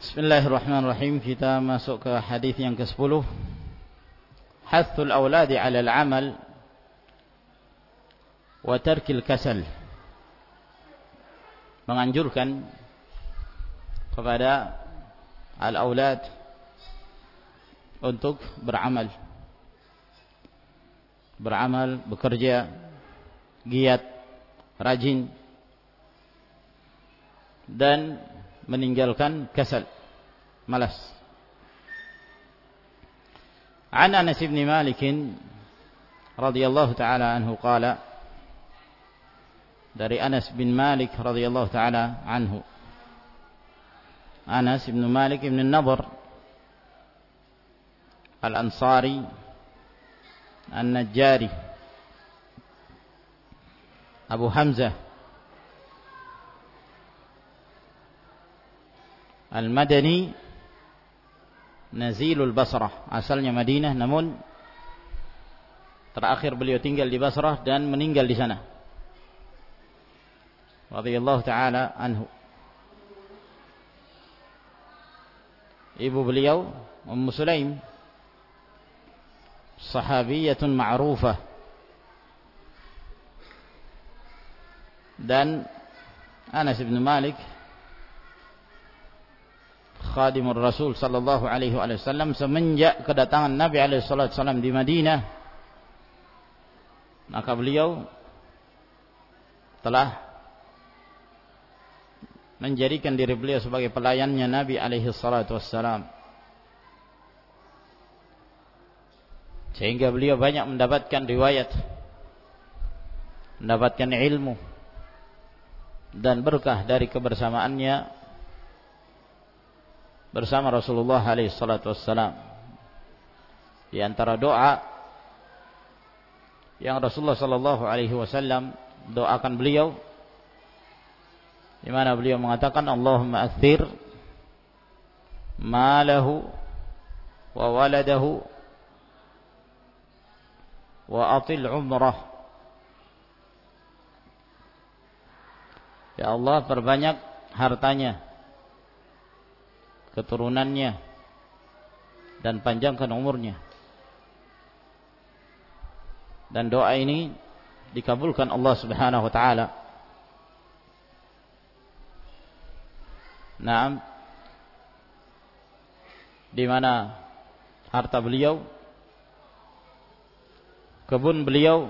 Bismillahirrahmanirrahim. Kita masuk ke hadis yang ke-10. Hathul awladi 'ala al-'amal wa tarkil kasal. Menganjurkan kepada al-aulad untuk beramal, bekerja, giat, rajin, dan meninggalkan kasal, malas. An Anas bin Malik radhiyallahu taala anhu qala, dari Anas bin Malik radhiyallahu taala anhu, Anas bin Malik bin Nadhr Al-Ansari An-Najjari Abu Hamzah Al-Madani Nazilul Basrah, asalnya Madinah namun terakhir beliau tinggal di Basrah dan meninggal di sana radhiyallahu taala anhu. Ibu beliau Ummu Sulaim sahabiyatun ma'rufah, dan Anas bin Malik khadimur Rasul sallallahu alaihi wasallam semenjak kedatangan Nabi alaihi wasallam di Madinah, maka beliau telah menjadikan diri beliau sebagai pelayannya Nabi alaihi wasallam, sehingga beliau banyak mendapatkan riwayat, mendapatkan ilmu dan berkah dari kebersamaannya bersama Rasulullah alaihi salatu wassalam. Di antara doa yang Rasulullah sallallahu alaihi wasallam doakan beliau, di mana beliau mengatakan, Allahumma akthir malahu wa waladahu wa atil umrah. Ya Allah, perbanyak hartanya, keturunannya, dan panjangkan umurnya. Dan doa ini dikabulkan Allah Subhanahu wa taala. Naam, di mana harta beliau, kebun beliau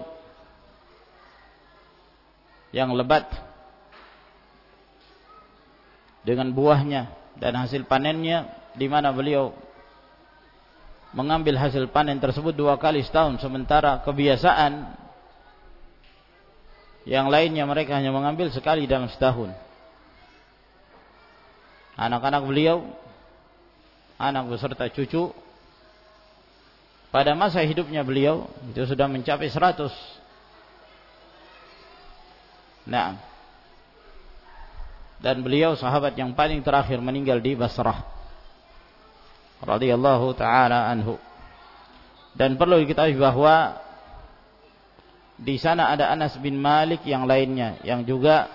yang lebat dengan buahnya dan hasil panennya, di mana beliau mengambil hasil panen tersebut 2 kali setahun, sementara kebiasaan yang lainnya mereka hanya mengambil sekali dalam setahun. Anak-anak beliau, anak beserta cucu, pada masa hidupnya beliau itu sudah mencapai 100. Nah, dan beliau sahabat yang paling terakhir meninggal di Basrah radhiyallahu taala anhu. Dan perlu diketahui bahwa di sana ada Anas bin Malik yang lainnya, yang juga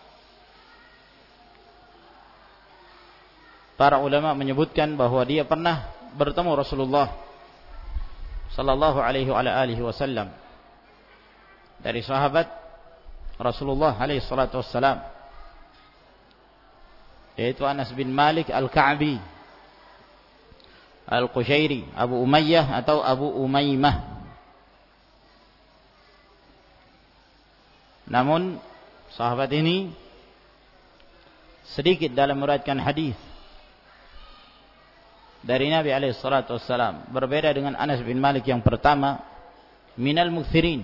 para ulama menyebutkan bahwa dia pernah bertemu Rasulullah sallallahu alaihi wasallam, dari sahabat Rasulullah alaihi salatu wassalam, yaitu Anas bin Malik Al-Ka'bi Al-Qushairi Abu Umayyah atau Abu Umaymah. Namun sahabat ini sedikit dalam meriwayatkan hadis dari Nabi alaihi salatu wassalam, berbeda dengan Anas bin Malik yang pertama, minal mukthirin,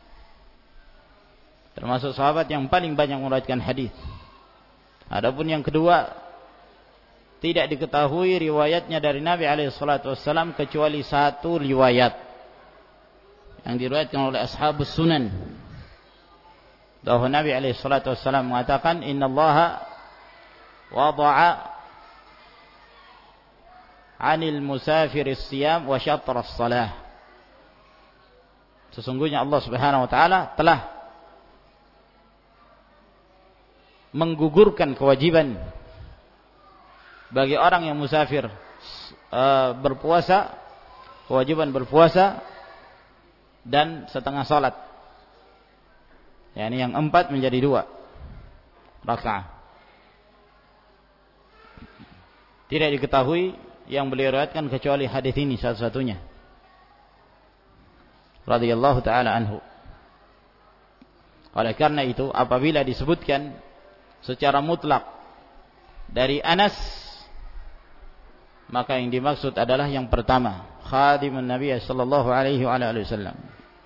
termasuk sahabat yang paling banyak meriwayatkan hadis. Adapun yang kedua, tidak diketahui riwayatnya dari Nabi alaihi salatu wassalam kecuali 1 riwayat yang diriwayatkan oleh ashabus sunan, bahwa Nabi alaihi salatu wassalam mengatakan, innallaha wada'a 'anil musafiris siyam wa syatras salah. Sesungguhnya Allah Subhanahu wa taala telah menggugurkan kewajiban bagi orang yang musafir berpuasa, kewajiban berpuasa dan setengah salat. Yani yang 4 menjadi 2 rakaat. Tidak diketahui yang beliau riwayatkan kecuali hadis ini satu-satunya. Radhiyallahu taala anhu. Oleh karena itu, apabila disebutkan secara mutlak dari Anas, maka yang dimaksud adalah yang pertama, khadimun Nabi sallallahu alaihi wasallam.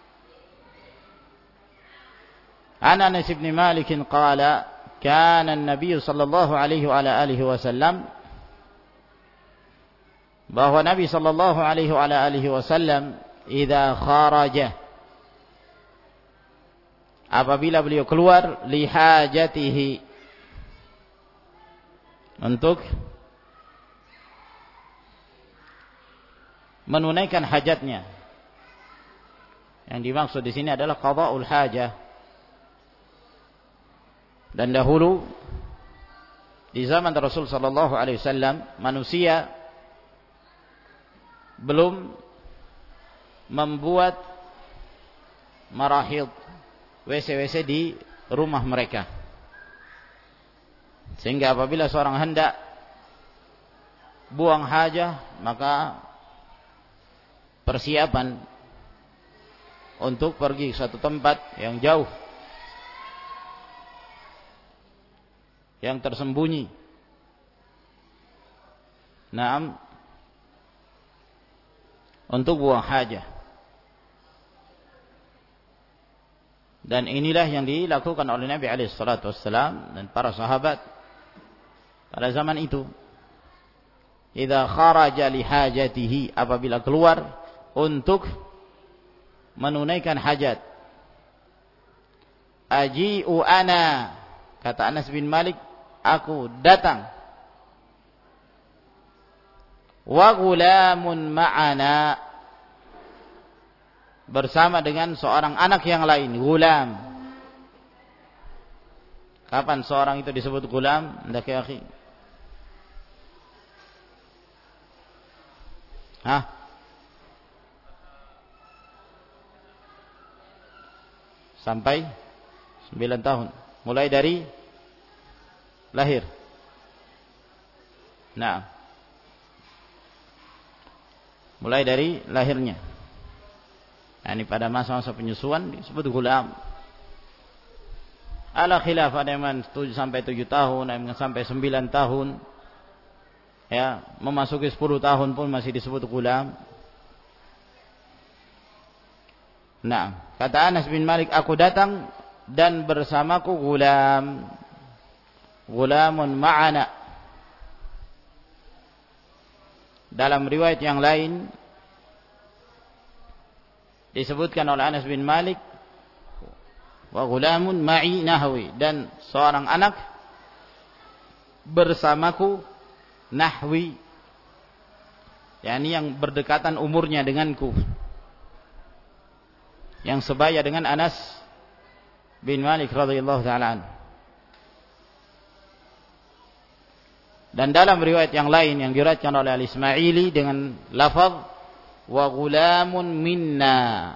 An Anas bin Malik qala, kana an-nabiy sallallahu alaihi wasallam, bahwa Nabi sallallahu alaihi wasallam idza kharaja, apabila beliau keluar, li hajatihi, untuk menunaikan hajatnya. Yang dimaksud di sini adalah qada'ul hajah. Dan dahulu di zaman Rasul sallallahu alaihi wasallam, manusia belum membuat marahid, WC-WC di rumah mereka. Sehingga apabila seorang hendak buang hajah, maka persiapan untuk pergi ke suatu tempat yang jauh, yang tersembunyi, untuk buang hajah. Dan inilah yang dilakukan oleh Nabi alaihi salatu wassalam dan para sahabat pada zaman itu. Idza kharaja li hajatihi, apabila keluar untuk menunaikan hajat. Aji'u ana, kata Anas bin Malik, aku datang. Wa gulamun ma'ana, bersama dengan seorang anak yang lain, gulam. Kapan seorang itu disebut gulam? Hendak ya akhi? Sampai 9 tahun. Mulai dari lahir. Mulai dari lahirnya. Ini pada masa-masa penyusuan disebut gulam. Ala khilaf, ada yang sampai 7 tahun, ada yang sampai 9 tahun. Ya, memasuki 10 tahun pun masih disebut gulam. Kata Anas bin Malik, aku datang dan bersamaku gulam. Gulamun ma'ana. Dalam riwayat yang lain disebutkan oleh Anas bin Malik, wa gulamun ma'i nahwi, dan seorang anak bersamaku nahwi, yakni yang berdekatan umurnya denganku, yang sebaya dengan Anas bin Malik radhiyallahu ta'ala anhu. Dan dalam riwayat yang lain yang diriwayatkan oleh Al-Ismaili dengan lafaz wa gulamun minna,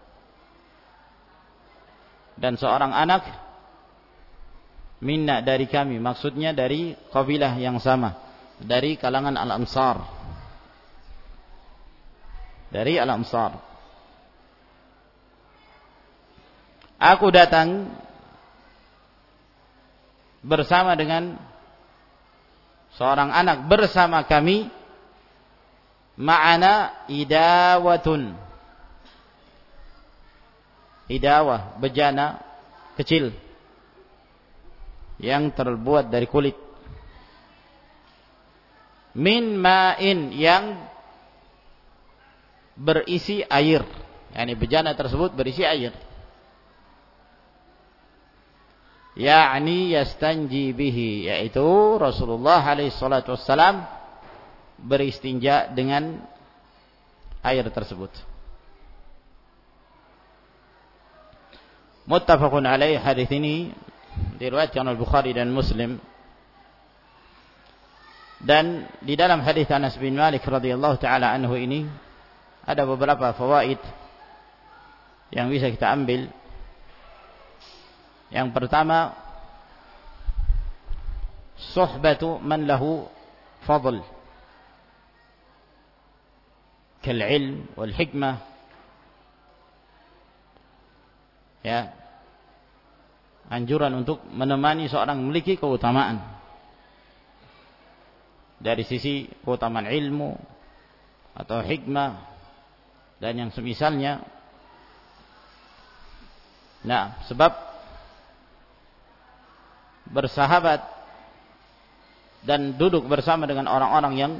dan seorang anak minna, dari kami, maksudnya dari kabilah yang sama, dari kalangan Al-Ansar, dari Al-Ansar. Aku datang bersama dengan seorang anak bersama kami, ma'ana idawatun, idawah, bejana kecil yang terbuat dari kulit, min ma'in, yang berisi air, yakni bejana tersebut berisi air, yakni yastanji bihi, yaitu Rasulullah alaihi salatu wassalam beristinja dengan air tersebut. Muttafaqun alaih, hadis ini diriwayatkan oleh Bukhari dan Muslim. Dan di dalam hadis Anas bin Malik radhiyallahu taala anhu ini ada beberapa fawaid yang bisa kita ambil. Yang pertama, suhbatu man lahu fadl kal ilm wal hikmah, ya, anjuran untuk menemani seorang memiliki keutamaan dari sisi keutamaan ilmu atau hikmah dan yang semisalnya. Nah, sebab bersahabat dan duduk bersama dengan orang-orang yang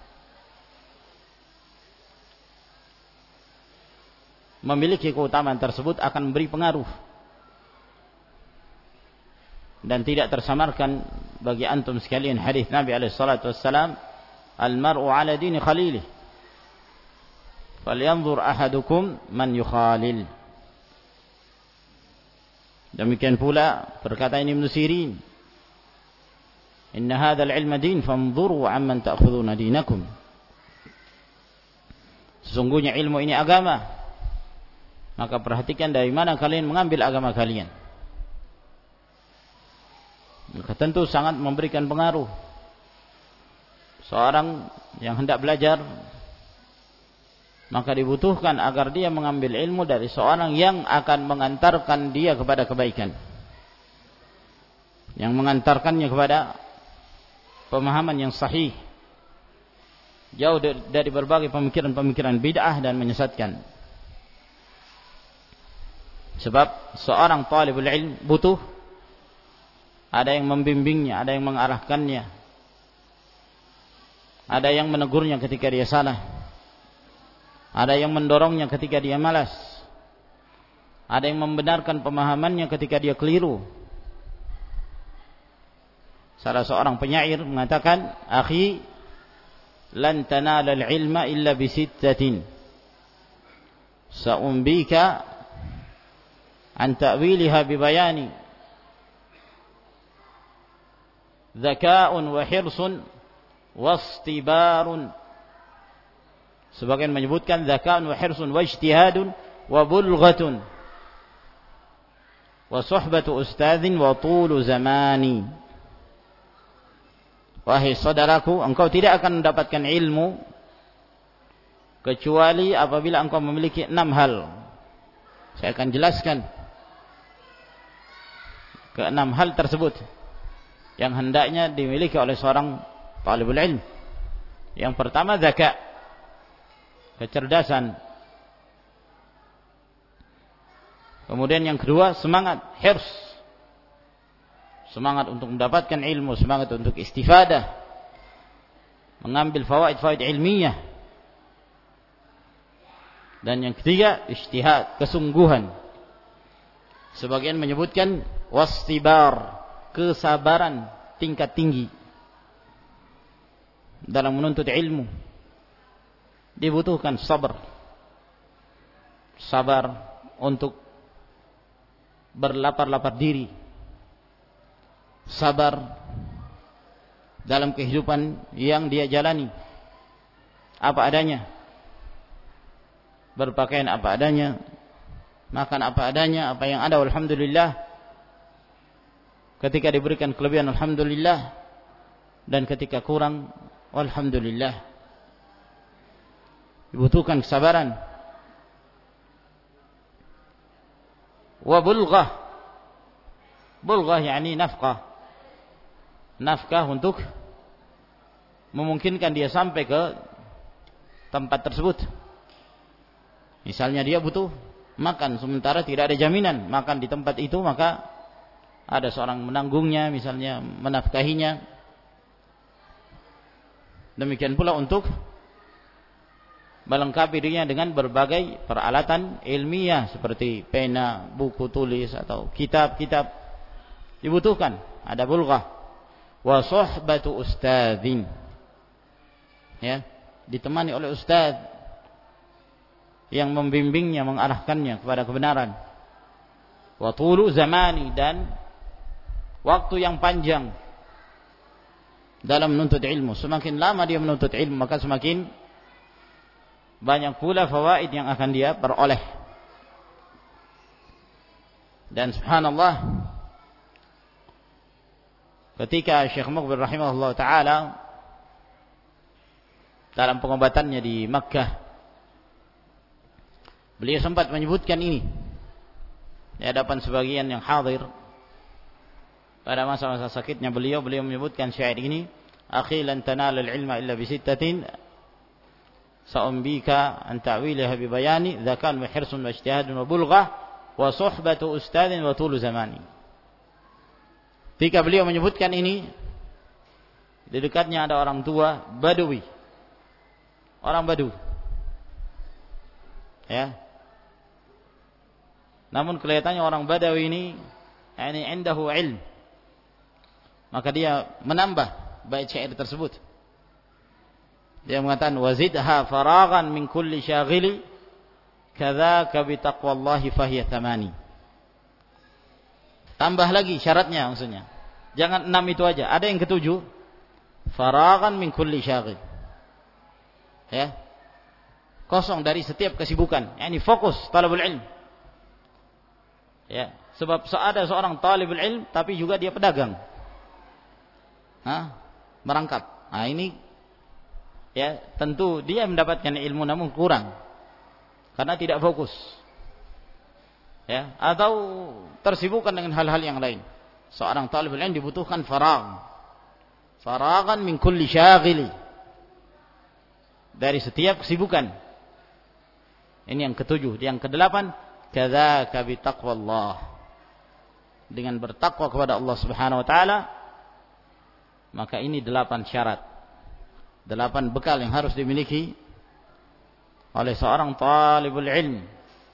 memiliki keutamaan tersebut akan memberi pengaruh dan tidak tersamarkan bagi antum sekalian hadis Nabi alaihi salatu wassalam, al-mar'u 'ala dini khalilih falyanzur ahadukum man yukhalil. Demikian pula berkata Ibnu Sirin, inna hadzal ilma din fanzuru 'amman ta'khuduna dinakum. Sesungguhnya ilmu ini agama, maka perhatikan dari mana kalian mengambil agama kalian. Maka tentu sangat memberikan pengaruh. Seorang yang hendak belajar, maka dibutuhkan agar dia mengambil ilmu dari seorang yang akan mengantarkan dia kepada kebaikan, yang mengantarkannya kepada pemahaman yang sahih, jauh dari berbagai pemikiran-pemikiran bid'ah dan menyesatkan. Sebab seorang talibul ilm butuh ada yang membimbingnya, ada yang mengarahkannya, ada yang menegurnya ketika dia salah, ada yang mendorongnya ketika dia malas, ada yang membenarkan pemahamannya ketika dia keliru. Salah seorang penyair mengatakan, akhi, lan tanala al-ilma illa bisittatin sa'umbika an ta'wiliha bibayani zaka'un wa hirsun wastibarun. Sebagian menyebutkan zaka'un wa hirsun wa ijtihadun wa bulghatun wa suhbatu ustadzin wa tulu zamani. Wahai saudaraku, engkau tidak akan mendapatkan ilmu kecuali apabila engkau memiliki 6 hal. Saya akan jelaskan ke 6 hal tersebut yang hendaknya dimiliki oleh seorang talibul ilm. Yang pertama, zaka, kecerdasan. Kemudian yang kedua, semangat, hirs, semangat untuk mendapatkan ilmu, semangat untuk istifadah, mengambil fawaid-fawaid ilmiah. Dan yang ketiga, ijtihad, kesungguhan. Sebagian menyebutkan wastibar, kesabaran tingkat tinggi dalam menuntut ilmu. Dibutuhkan sabar, sabar untuk berlapar-lapar diri, sabar dalam kehidupan yang dia jalani apa adanya, berpakaian apa adanya, makan apa adanya, apa yang ada alhamdulillah. Ketika diberikan kelebihan alhamdulillah, dan ketika kurang alhamdulillah. Dibutuhkan kesabaran. Wa bulghah, bulghah yakni nafkah, nafkah untuk memungkinkan dia sampai ke tempat tersebut. Misalnya dia butuh makan, sementara tidak ada jaminan makan di tempat itu, maka ada seorang menanggungnya, misalnya menafkahinya. Demikian pula untuk melengkapi dirinya dengan berbagai peralatan ilmiah seperti pena, buku tulis atau kitab-kitab. Dibutuhkan ada bulghah. Wa suhbatu ustadzin, ya, ditemani oleh ustadz yang membimbingnya, mengarahkannya kepada kebenaran. Wa tulu zamani, dan waktu yang panjang dalam menuntut ilmu. Semakin lama dia menuntut ilmu, maka semakin banyak pula fawaid yang akan dia peroleh. Dan subhanallah, ketika Syekh Muqbil rahimahullah ta'ala dalam pengobatannya di Makkah, beliau sempat menyebutkan ini di hadapan sebagian yang hadir. Pada masa-masa sakitnya beliau menyebutkan syair ini, akhi lan tanala al-ilma illa bi sittatin sa'umbika an ta'wilaha bi bayani dzakan wa hirsun wa ijtihadun wa bulghah wa suhbatu ustadin wa tulu zamani. Ketika beliau menyebutkan ini, di dekatnya ada orang tua Badui, orang Badu, ya. Namun kelihatannya orang Badawi ini indahu ilm, maka dia menambah bait syair tersebut. Dia mengatakan wazidha faragan min kulli syaghili kadzaka bi taqwallahi fahiya thamani. Tambah lagi syaratnya, maksudnya jangan 6 itu aja, ada yang ketujuh, faragan min kulli syaghil, ya, kosong dari setiap kesibukan, yakni fokus talabul ilm, ya. Sebab ada seorang talibul ilm tapi juga dia pedagang, merangkap. Nah ini, ya, tentu dia mendapatkan ilmu namun kurang karena tidak fokus, ya, atau tersibukkan dengan hal-hal yang lain. Seorang talibul ilm dibutuhkan faragan min kulli syaghili, dari setiap kesibukan. Ini yang ketujuh. Yang kedelapan, kadzaka bi taqwallah, dengan bertakwa kepada Allah Subhanahu wa taala. Maka ini 8 syarat, 8 bekal yang harus dimiliki oleh seorang talibul ilm.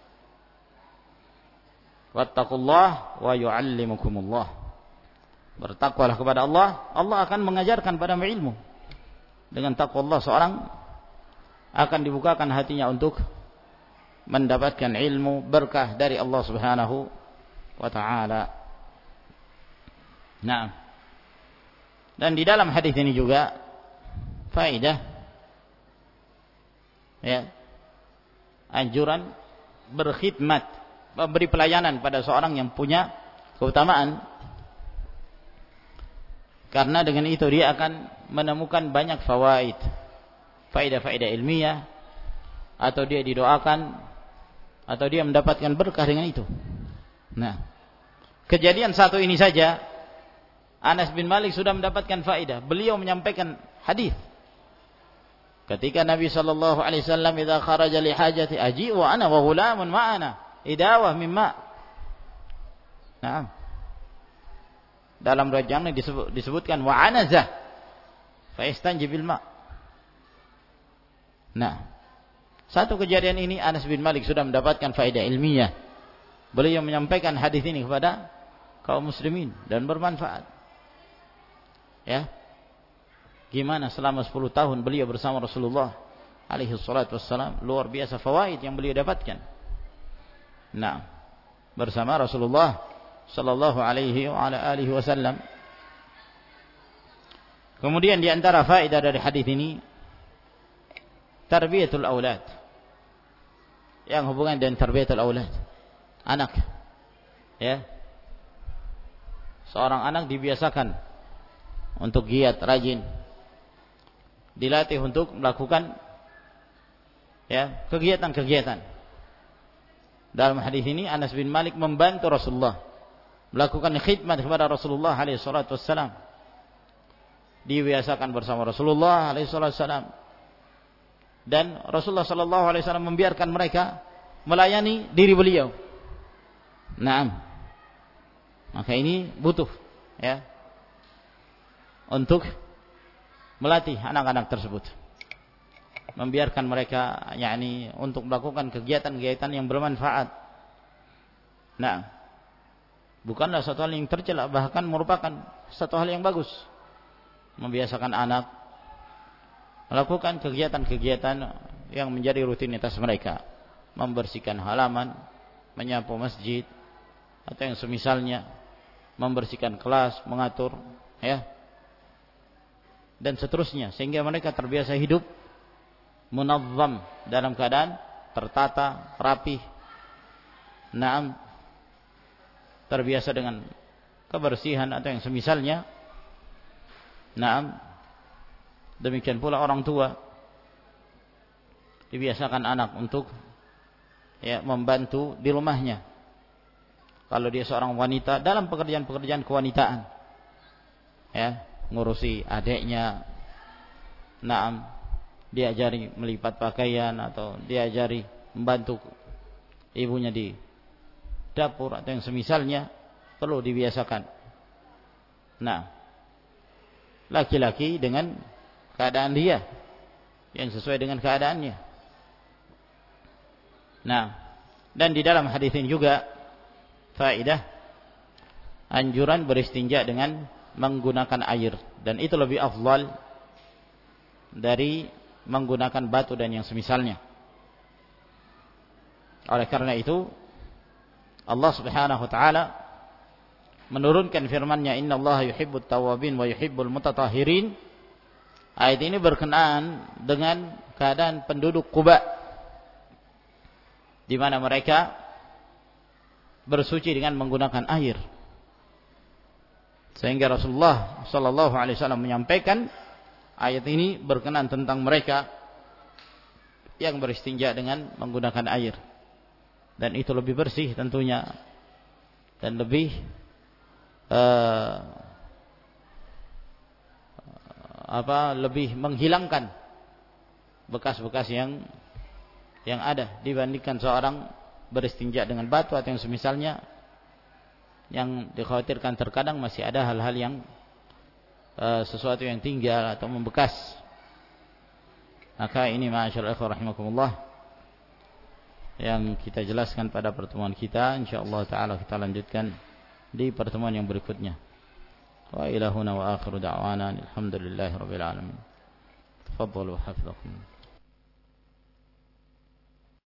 Wattaqullah wa yu'allimukumullah. Bertakwalah kepada Allah, Allah akan mengajarkan padamu ilmu. Dengan takwa Allah seorang akan dibukakan hatinya untuk mendapatkan ilmu berkah dari Allah Subhanahu wa taala. Nah, dan di dalam hadis ini juga faedah, ya, anjuran berkhidmat, memberi pelayanan pada seorang yang punya keutamaan. Karena dengan itu dia akan menemukan banyak fawaid, faedah-faedah ilmiah, atau dia didoakan, atau dia mendapatkan berkah dengan itu. Nah, kejadian satu ini saja Anas bin Malik sudah mendapatkan faedah. Beliau menyampaikan hadis ketika Nabi sallallahu alaihi wasallam idza kharaja li hajati aji wa ana wa ghulamun ma'ana idawah mimma. Nah, dalam riwayat yang disebutkan wa anazah fa istanji bil ma. Nah, satu kejadian ini Anas bin Malik sudah mendapatkan faedah ilmiah. Beliau menyampaikan hadis ini kepada kaum muslimin dan bermanfaat. Ya. Gimana selama 10 tahun beliau bersama Rasulullah alaihi salatu wassalam, luar biasa fawaid yang beliau dapatkan. Nah, bersama Rasulullah sallallahu alaihi wa ala alihi wasallam. Kemudian di antara faedah dari hadis ini tarbiyatul aulad, yang hubungan dengan tarbiyatul aulad, anak, ya. Seorang anak dibiasakan untuk giat, rajin, dilatih untuk melakukan, ya, kegiatan-kegiatan. Dalam hadis ini Anas bin Malik membantu Rasulullah melakukan khidmat kepada Rasulullah alaihi salatu wassalam. Dibiasakan bersama Rasulullah alaihi salatu wassalam. Dan Rasulullah sallallahu alaihi wasallam membiarkan mereka melayani diri beliau. Naam. Maka ini butuh, ya, untuk melatih anak-anak tersebut. Membiarkan mereka, yakni, untuk melakukan kegiatan-kegiatan yang bermanfaat. Nah, bukanlah satu hal yang tercela, bahkan merupakan satu hal yang bagus. Membiasakan anak melakukan kegiatan-kegiatan yang menjadi rutinitas mereka. Membersihkan halaman, menyapu masjid, atau yang semisalnya, membersihkan kelas, mengatur, ya, dan seterusnya, sehingga mereka terbiasa hidup munazzam, dalam keadaan tertata, rapi. Naam, terbiasa dengan kebersihan atau yang semisalnya. Naam, demikian pula orang tua dibiasakan anak untuk membantu di rumahnya. Kalau dia seorang wanita, dalam pekerjaan-pekerjaan kewanitaan, ngurusi adiknya, naam, diajari melipat pakaian atau diajari membantu ibunya di dapur atau yang semisalnya, perlu dibiasakan. Nah, laki-laki dengan keadaan dia yang sesuai dengan keadaannya. Nah, dan di dalam hadis ini juga faedah anjuran beristinja dengan menggunakan air, dan itu lebih afdal dari menggunakan batu dan yang semisalnya. Oleh karena itu Allah Subhanahu wa taala menurunkan firman-Nya, innallaha yuhibbut tawwabin wa yuhibbul mutatahhirin. Ayat ini berkenaan dengan keadaan penduduk Quba, di mana mereka bersuci dengan menggunakan air. Sehingga Rasulullah sallallahu alaihi wasallam menyampaikan ayat ini berkenaan tentang mereka yang beristinja dengan menggunakan air. Dan itu lebih bersih tentunya, dan lebih lebih menghilangkan bekas-bekas yang ada, dibandingkan seorang beristinja dengan batu atau yang semisalnya, yang dikhawatirkan terkadang masih ada hal-hal yang sesuatu yang tinggal atau membekas. Maka ini ma'asyiral ikhwah rahimakumullah yang kita jelaskan pada pertemuan kita. Insyaallah taala kita lanjutkan di pertemuan yang berikutnya. Wa ilahuna wa akhiru da'wana alhamdulillahirabbil alamin. Tafadhalu hafizakum.